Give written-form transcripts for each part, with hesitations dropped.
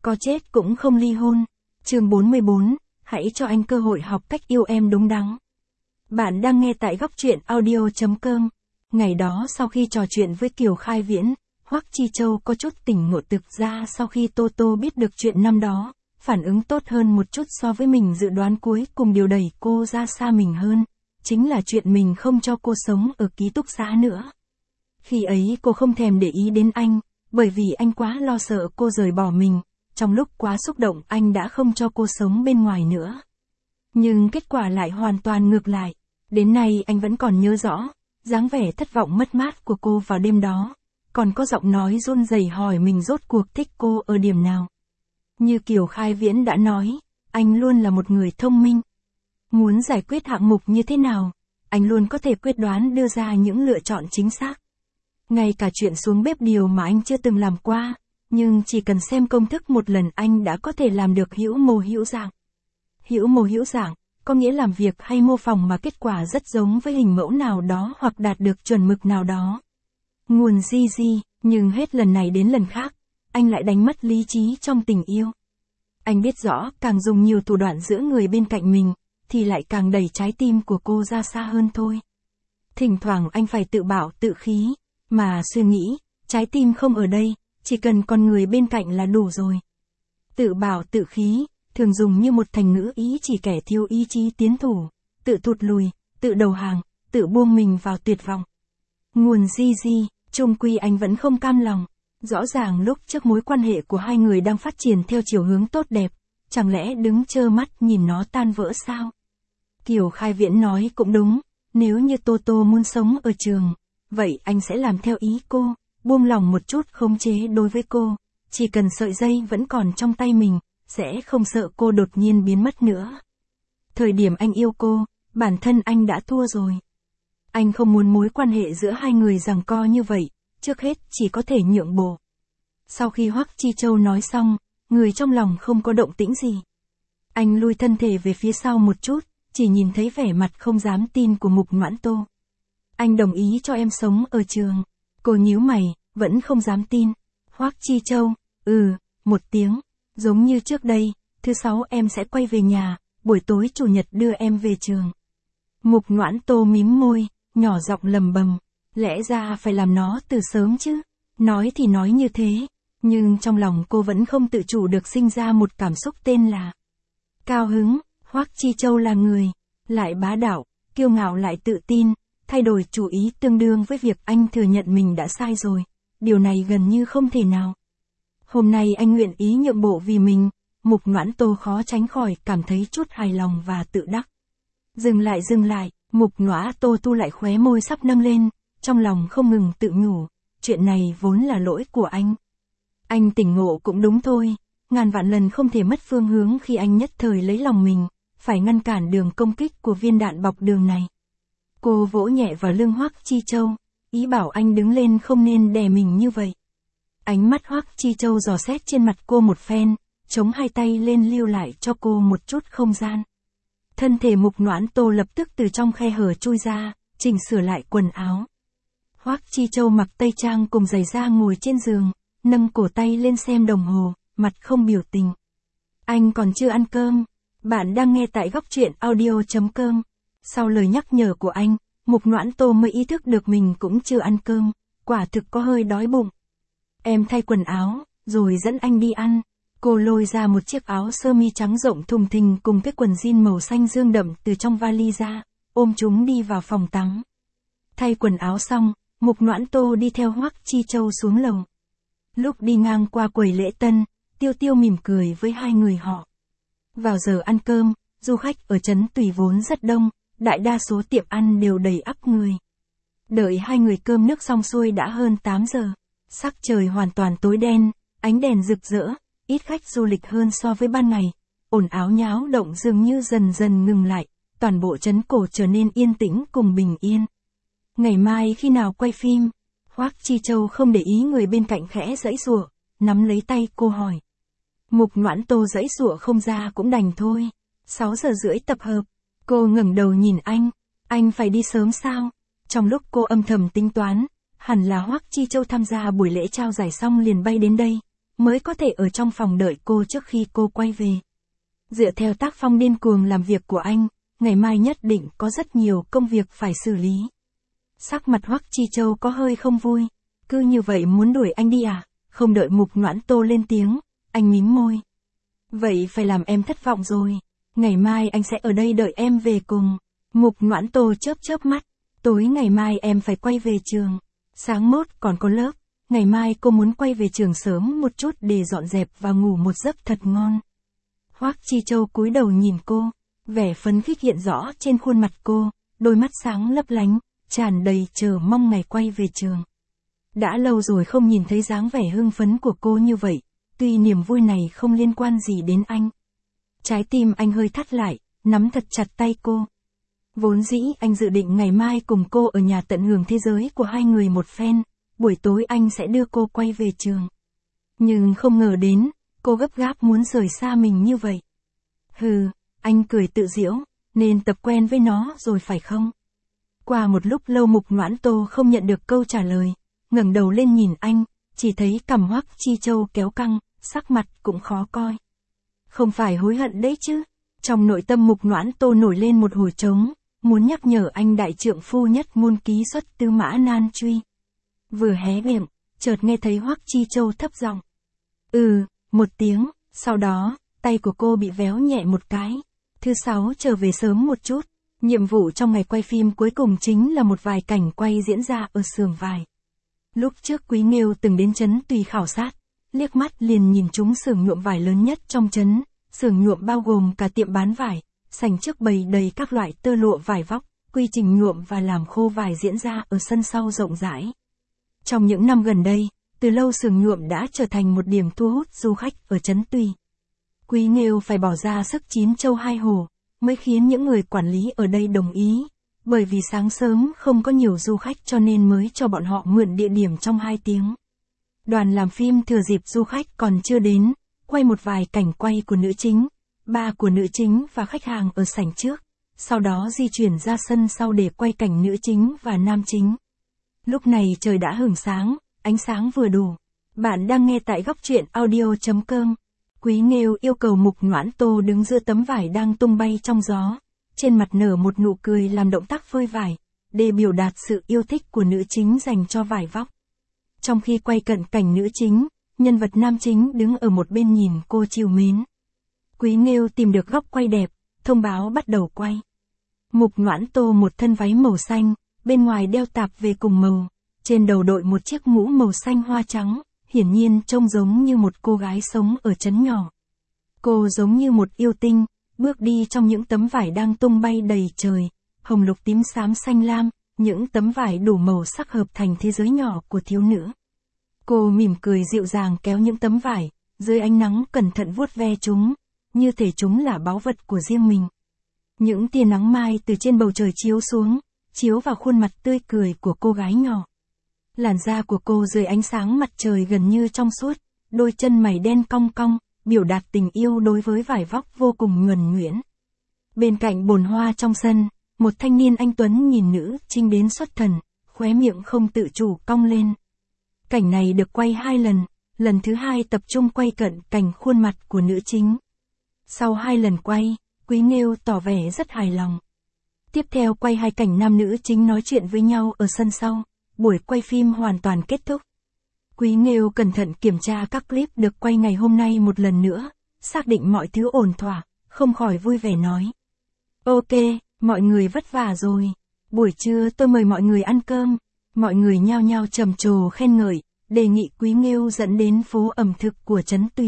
có chết cũng không ly hôn. Chương 44, hãy cho anh cơ hội học cách yêu em đúng đắn. Bạn đang nghe tại góc truyện audio.com. Ngày đó sau khi trò chuyện với Kiều Khai Viễn, Hoắc Chi Châu có chút tỉnh ngộ, thực ra sau khi Tô Tô biết được chuyện năm đó, phản ứng tốt hơn một chút so với mình dự đoán, cuối cùng điều đẩy cô ra xa mình hơn, chính là chuyện mình không cho cô sống ở ký túc xá nữa. Khi ấy cô không thèm để ý đến anh, bởi vì anh quá lo sợ cô rời bỏ mình, trong lúc quá xúc động anh đã không cho cô sống bên ngoài nữa. Nhưng kết quả lại hoàn toàn ngược lại, đến nay anh vẫn còn nhớ rõ, dáng vẻ thất vọng mất mát của cô vào đêm đó, còn có giọng nói run rẩy hỏi mình rốt cuộc thích cô ở điểm nào. Như Kiều Khai Viễn đã nói, anh luôn là một người thông minh. Muốn giải quyết hạng mục như thế nào, anh luôn có thể quyết đoán đưa ra những lựa chọn chính xác. Ngay cả chuyện xuống bếp điều mà anh chưa từng làm qua, nhưng chỉ cần xem công thức một lần anh đã có thể làm được hữu mô hữu dạng. Hữu mô hữu dạng, có nghĩa làm việc hay mô phỏng mà kết quả rất giống với hình mẫu nào đó hoặc đạt được chuẩn mực nào đó. Nguồn gì, nhưng hết lần này đến lần khác, anh lại đánh mất lý trí trong tình yêu. Anh biết rõ càng dùng nhiều thủ đoạn giữa người bên cạnh mình, thì lại càng đẩy trái tim của cô ra xa hơn thôi. Thỉnh thoảng anh phải tự bảo tự khí, mà suy nghĩ, trái tim không ở đây, chỉ cần con người bên cạnh là đủ rồi. Tự bảo tự khí, thường dùng như một thành ngữ ý chỉ kẻ thiếu ý chí tiến thủ, tự thụt lùi, tự đầu hàng, tự buông mình vào tuyệt vọng. Nguồn gì, chung quy anh vẫn không cam lòng. Rõ ràng lúc trước mối quan hệ của hai người đang phát triển theo chiều hướng tốt đẹp, chẳng lẽ đứng trơ mắt nhìn nó tan vỡ sao? Kiều Khai Viễn nói cũng đúng, nếu như Tô Tô muốn sống ở trường, vậy anh sẽ làm theo ý cô, buông lòng một chút khống chế đối với cô, chỉ cần sợi dây vẫn còn trong tay mình, sẽ không sợ cô đột nhiên biến mất nữa. Thời điểm anh yêu cô, bản thân anh đã thua rồi. Anh không muốn mối quan hệ giữa hai người giằng co như vậy, trước hết chỉ có thể nhượng bộ. Sau khi Hoắc Chi Châu nói xong, người trong lòng không có động tĩnh gì. Anh lui thân thể về phía sau một chút, chỉ nhìn thấy vẻ mặt không dám tin của Mục Noãn Tô. Anh đồng ý cho em sống ở trường. Cô nhíu mày, vẫn không dám tin. Hoắc Chi Châu, một tiếng, giống như trước đây, thứ sáu em sẽ quay về nhà, buổi tối chủ nhật đưa em về trường. Mục Noãn Tô mím môi, nhỏ giọng lầm bầm, lẽ ra phải làm nó từ sớm chứ. Nói thì nói như thế, nhưng trong lòng cô vẫn không tự chủ được sinh ra một cảm xúc tên là cao hứng. Hoắc Chi Châu là người, lại bá đạo, kiêu ngạo lại tự tin, thay đổi chủ ý tương đương với việc anh thừa nhận mình đã sai rồi. Điều này gần như không thể nào. Hôm nay anh nguyện ý nhượng bộ vì mình, Mục Noãn Tô khó tránh khỏi cảm thấy chút hài lòng và tự đắc. Dừng lại, Mục Noãn Tô thu lại khóe môi sắp nâng lên, trong lòng không ngừng tự nhủ, chuyện này vốn là lỗi của anh. Anh tỉnh ngộ cũng đúng thôi, ngàn vạn lần không thể mất phương hướng khi anh nhất thời lấy lòng mình, phải ngăn cản đường công kích của viên đạn bọc đường này. Cô vỗ nhẹ vào lưng Hoắc Chi Châu, ý bảo anh đứng lên, không nên đè mình như vậy. Ánh mắt Hoắc Chi Châu dò xét trên mặt cô một phen, chống hai tay lên lưu lại cho cô một chút không gian. Thân thể Mục Noãn Tô lập tức từ trong khe hở chui ra, chỉnh sửa lại quần áo. Hoắc Chi Châu mặc tây trang cùng giày da ngồi trên giường, nâng cổ tay lên xem đồng hồ, mặt không biểu tình. Anh còn chưa ăn cơm. Bạn đang nghe tại góc truyện audio.com. Sau lời nhắc nhở của anh, Mục Noãn Tô mới ý thức được mình cũng chưa ăn cơm, quả thực có hơi đói bụng. Em thay quần áo, rồi dẫn anh đi ăn. Cô lôi ra một chiếc áo sơ mi trắng rộng thùng thình cùng cái quần jean màu xanh dương đậm từ trong vali ra, ôm chúng đi vào phòng tắm. Thay quần áo xong, Mục Noãn Tô đi theo Hoắc Chi Châu xuống lầu. Lúc đi ngang qua quầy lễ tân, Tiêu Tiêu mỉm cười với hai người họ. Vào giờ ăn cơm, du khách ở trấn Tùy vốn rất đông, đại đa số tiệm ăn đều đầy ắp người. Đợi hai người cơm nước xong xuôi đã hơn 8 giờ. Sắc trời hoàn toàn tối đen, ánh đèn rực rỡ, ít khách du lịch hơn so với ban ngày. Ồn ào nháo động dường như dần dần ngừng lại, toàn bộ trấn cổ trở nên yên tĩnh cùng bình yên. Ngày mai khi nào quay phim? Hoắc Chi Châu không để ý người bên cạnh khẽ giãy giụa, nắm lấy tay cô hỏi. Mục Noãn Tô giãy giụa không ra cũng đành thôi. 6 giờ rưỡi tập hợp. Cô ngẩng đầu nhìn anh phải đi sớm sao? Trong lúc cô âm thầm tính toán, hẳn là Hoắc Chi Châu tham gia buổi lễ trao giải xong liền bay đến đây, mới có thể ở trong phòng đợi cô trước khi cô quay về. Dựa theo tác phong điên cuồng làm việc của anh, ngày mai nhất định có rất nhiều công việc phải xử lý. Sắc mặt Hoắc Chi Châu có hơi không vui. Cứ như vậy muốn đuổi anh đi à? Không đợi Mục Noãn Tô lên tiếng, anh mím môi. Vậy phải làm em thất vọng rồi. Ngày mai anh sẽ ở đây đợi em về cùng. Mục Noãn Tô chớp chớp mắt. Tối ngày mai em phải quay về trường. Sáng mốt còn có lớp. Ngày mai cô muốn quay về trường sớm một chút để dọn dẹp và ngủ một giấc thật ngon. Hoắc Chi Châu cúi đầu nhìn cô. Vẻ phấn khích hiện rõ trên khuôn mặt cô. Đôi mắt sáng lấp lánh, tràn đầy chờ mong ngày quay về trường. Đã lâu rồi không nhìn thấy dáng vẻ hưng phấn của cô như vậy. Tuy niềm vui này không liên quan gì đến anh. Trái tim anh hơi thắt lại, nắm thật chặt tay cô. Vốn dĩ anh dự định ngày mai cùng cô ở nhà tận hưởng thế giới của hai người một phen, buổi tối anh sẽ đưa cô quay về trường. Nhưng không ngờ đến, cô gấp gáp muốn rời xa mình như vậy. Hừ, anh cười tự giễu, nên tập quen với nó rồi phải không? Qua một lúc lâu Mục Noãn Tô không nhận được câu trả lời, ngẩng đầu lên nhìn anh, chỉ thấy cằm Hoắc Chi Châu kéo căng, sắc mặt cũng khó coi. Không phải hối hận đấy chứ? Trong nội tâm Mục Noãn Tô nổi lên một hồi trống, muốn nhắc nhở anh đại trượng phu nhất môn ký xuất Tư Mã Nan Truy. Vừa hé miệng, chợt nghe thấy Hoắc Chi Châu thấp giọng. Một tiếng, sau đó, tay của cô bị véo nhẹ một cái. Thứ sáu trở về sớm một chút. Nhiệm vụ trong ngày quay phim cuối cùng chính là một vài cảnh quay diễn ra ở xưởng vải. Lúc trước Quý Nghêu từng đến trấn Tùy khảo sát, liếc mắt liền nhìn trúng xưởng nhuộm vải lớn nhất trong trấn. Xưởng nhuộm bao gồm cả tiệm bán vải, sảnh trước bày đầy các loại tơ lụa vải vóc, quy trình nhuộm và làm khô vải diễn ra ở sân sau rộng rãi. Trong những năm gần đây, từ lâu xưởng nhuộm đã trở thành một điểm thu hút du khách ở trấn Tùy. Quý Nghêu phải bỏ ra sức 9 châu 2 hổ, mới khiến những người quản lý ở đây đồng ý, bởi vì sáng sớm không có nhiều du khách cho nên mới cho bọn họ mượn địa điểm trong 2 tiếng. Đoàn làm phim thừa dịp du khách còn chưa đến, quay một vài cảnh quay của nữ chính, ba của nữ chính và khách hàng ở sảnh trước, sau đó di chuyển ra sân sau để quay cảnh nữ chính và nam chính. Lúc này trời đã hửng sáng, ánh sáng vừa đủ. Bạn đang nghe tại góc truyện audio.com. Quý Nghêu yêu cầu Mục Noãn Tô đứng giữa tấm vải đang tung bay trong gió, trên mặt nở một nụ cười làm động tác phơi vải, để biểu đạt sự yêu thích của nữ chính dành cho vải vóc. Trong khi quay cận cảnh nữ chính, nhân vật nam chính đứng ở một bên nhìn cô trìu mến. Quý Nghêu tìm được góc quay đẹp, thông báo bắt đầu quay. Mục Noãn Tô một thân váy màu xanh, bên ngoài đeo tạp về cùng màu, trên đầu đội một chiếc mũ màu xanh hoa trắng, hiển nhiên trông giống như một cô gái sống ở trấn nhỏ. Cô giống như một yêu tinh, bước đi trong những tấm vải đang tung bay đầy trời, hồng lục tím xám xanh lam, những tấm vải đủ màu sắc hợp thành thế giới nhỏ của thiếu nữ. Cô mỉm cười dịu dàng kéo những tấm vải, dưới ánh nắng cẩn thận vuốt ve chúng, như thể chúng là báu vật của riêng mình. Những tia nắng mai từ trên bầu trời chiếu xuống, chiếu vào khuôn mặt tươi cười của cô gái nhỏ. Làn da của cô dưới ánh sáng mặt trời gần như trong suốt, đôi chân mày đen cong cong, biểu đạt tình yêu đối với vải vóc vô cùng nhuần nhuyễn. Bên cạnh bồn hoa trong sân, một thanh niên anh tuấn nhìn nữ chính đến xuất thần, khóe miệng không tự chủ cong lên. Cảnh này được quay 2 lần thứ 2 tập trung quay cận cảnh khuôn mặt của nữ chính. Sau 2 lần quay, Quý Nghêu tỏ vẻ rất hài lòng. Tiếp theo quay 2 cảnh nam nữ chính nói chuyện với nhau ở sân sau, buổi quay phim hoàn toàn kết thúc. Quý Nghêu cẩn thận kiểm tra các clip được quay ngày hôm nay một lần nữa, xác định mọi thứ ổn thỏa, không khỏi vui vẻ nói. Ok, mọi người vất vả rồi. Buổi trưa tôi mời mọi người ăn cơm. Mọi người nhao nhao trầm trồ khen ngợi, đề nghị Quý Nghêu dẫn đến phố ẩm thực của trấn Tùy.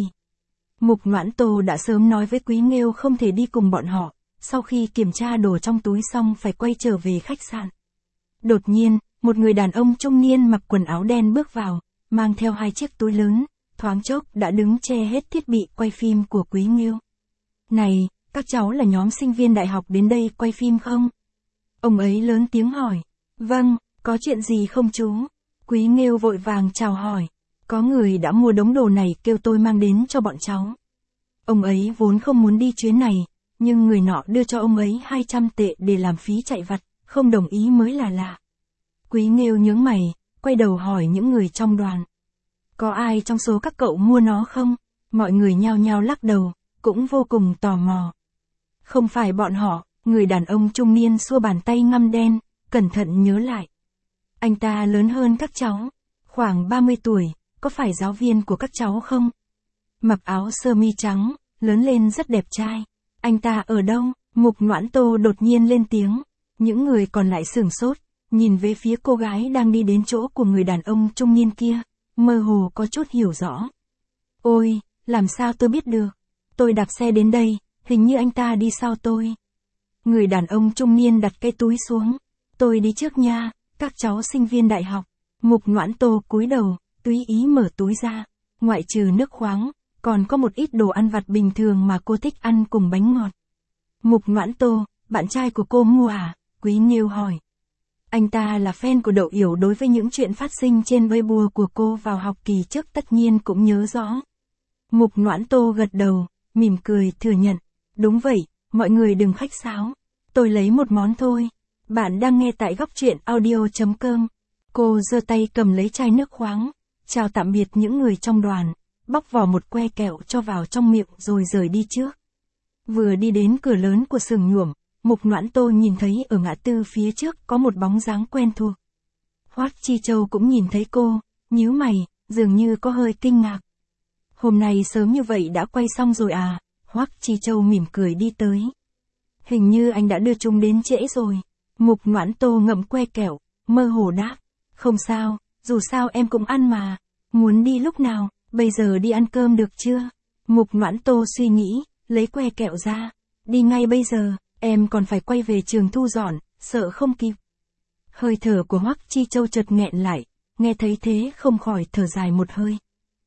Mục Noãn Tô đã sớm nói với Quý Nghêu không thể đi cùng bọn họ, sau khi kiểm tra đồ trong túi xong phải quay trở về khách sạn. Đột nhiên, một người đàn ông trung niên mặc quần áo đen bước vào, mang theo 2 chiếc túi lớn, thoáng chốc đã đứng che hết thiết bị quay phim của Quý Nghêu. Này, các cháu là nhóm sinh viên đại học đến đây quay phim không? Ông ấy lớn tiếng hỏi. Vâng, có chuyện gì không chú? Quý Nghêu vội vàng chào hỏi. Có người đã mua đống đồ này kêu tôi mang đến cho bọn cháu. Ông ấy vốn không muốn đi chuyến này, nhưng người nọ đưa cho ông ấy 200 tệ để làm phí chạy vặt, không đồng ý mới là lạ. Quý Nghêu nhướng mày, quay đầu hỏi những người trong đoàn. Có ai trong số các cậu mua nó không? Mọi người nhao nhao lắc đầu, cũng vô cùng tò mò. Không phải bọn họ, người đàn ông trung niên xua bàn tay ngăm đen, cẩn thận nhớ lại. Anh ta lớn hơn các cháu, khoảng 30 tuổi, có phải giáo viên của các cháu không? Mặc áo sơ mi trắng, lớn lên rất đẹp trai. Anh ta ở đâu? Mục Noãn Tô đột nhiên lên tiếng. Những người còn lại sửng sốt, nhìn về phía cô gái đang đi đến chỗ của người đàn ông trung niên kia, mơ hồ có chút hiểu rõ. Ôi, làm sao tôi biết được? Tôi đạp xe đến đây, hình như anh ta đi sau tôi. Người đàn ông trung niên đặt cái túi xuống. Tôi đi trước nha, các cháu sinh viên đại học. Mục Noãn Tô cúi đầu, tùy ý mở túi ra. Ngoại trừ nước khoáng, còn có một ít đồ ăn vặt bình thường mà cô thích ăn cùng bánh ngọt. Mục Noãn Tô, bạn trai của cô mua à? Quý Nghiêu hỏi. Anh ta là fan của Đậu Yểu, đối với những chuyện phát sinh trên Weibo của cô vào học kỳ trước tất nhiên cũng nhớ rõ. Mục Noãn Tô gật đầu, mỉm cười thừa nhận. Đúng vậy, mọi người đừng khách sáo. Tôi lấy một món thôi. Bạn đang nghe tại góc truyện audio.com. Cô giơ tay cầm lấy chai nước khoáng, chào tạm biệt những người trong đoàn, bóc vỏ một que kẹo cho vào trong miệng rồi rời đi trước. Vừa đi đến cửa lớn của xưởng nhuộm, Mục Noãn Tô nhìn thấy ở ngã tư phía trước có một bóng dáng quen thuộc. Hoắc Chi Châu cũng nhìn thấy cô, nhíu mày, dường như có hơi kinh ngạc. Hôm nay sớm như vậy đã quay xong rồi à? Hoắc Chi Châu mỉm cười đi tới. Hình như anh đã đưa chúng đến trễ rồi. Mục Noãn Tô ngậm que kẹo, mơ hồ đáp. Không sao, dù sao em cũng ăn mà. Muốn đi lúc nào, bây giờ đi ăn cơm được chưa? Mục Noãn Tô suy nghĩ, lấy que kẹo ra. Đi ngay bây giờ, em còn phải quay về trường thu dọn, sợ không kịp. Hơi thở của Hoắc Chi Châu chợt nghẹn lại, nghe thấy thế không khỏi thở dài một hơi.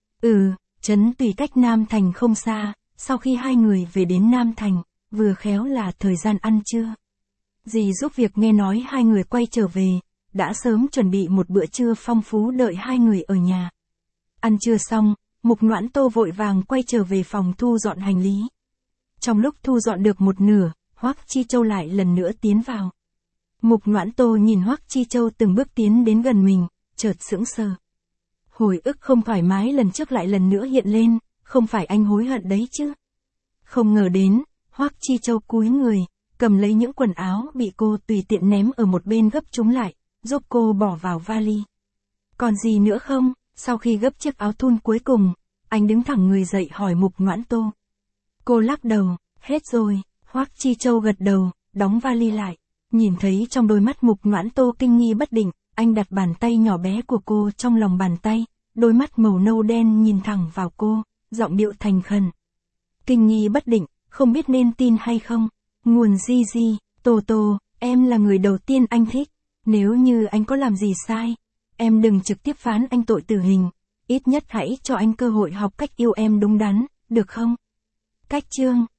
Trấn Tùy cách Nam Thành không xa, sau khi hai người về đến Nam Thành, vừa khéo là thời gian ăn trưa. Dì giúp việc nghe nói hai người quay trở về, đã sớm chuẩn bị một bữa trưa phong phú đợi hai người ở nhà. Ăn trưa xong, Mục Noãn Tô vội vàng quay trở về phòng thu dọn hành lý. Trong lúc thu dọn được một nửa, Hoắc Chi Châu lại lần nữa tiến vào. Mục Noãn Tô nhìn Hoắc Chi Châu từng bước tiến đến gần mình, chợt sững sờ. Hồi ức không thoải mái lần trước lại lần nữa hiện lên, không phải anh hối hận đấy chứ? Không ngờ đến, Hoắc Chi Châu cúi người, cầm lấy những quần áo bị cô tùy tiện ném ở một bên gấp chúng lại, giúp cô bỏ vào vali. Còn gì nữa không? Sau khi gấp chiếc áo thun cuối cùng, anh đứng thẳng người dậy hỏi Mục Noãn Tô. Cô lắc đầu, hết rồi. Hoắc Chi Châu gật đầu, đóng vali lại. Nhìn thấy trong đôi mắt Mục Noãn Tô kinh nghi bất định, anh đặt bàn tay nhỏ bé của cô trong lòng bàn tay, đôi mắt màu nâu đen nhìn thẳng vào cô, giọng điệu thành khẩn. Kinh nghi bất định, không biết nên tin hay không. Nguồn Gigi, Tô Tô, em là người đầu tiên anh thích. Nếu như anh có làm gì sai, em đừng trực tiếp phán anh tội tử hình. Ít nhất hãy cho anh cơ hội học cách yêu em đúng đắn, được không? Cách chương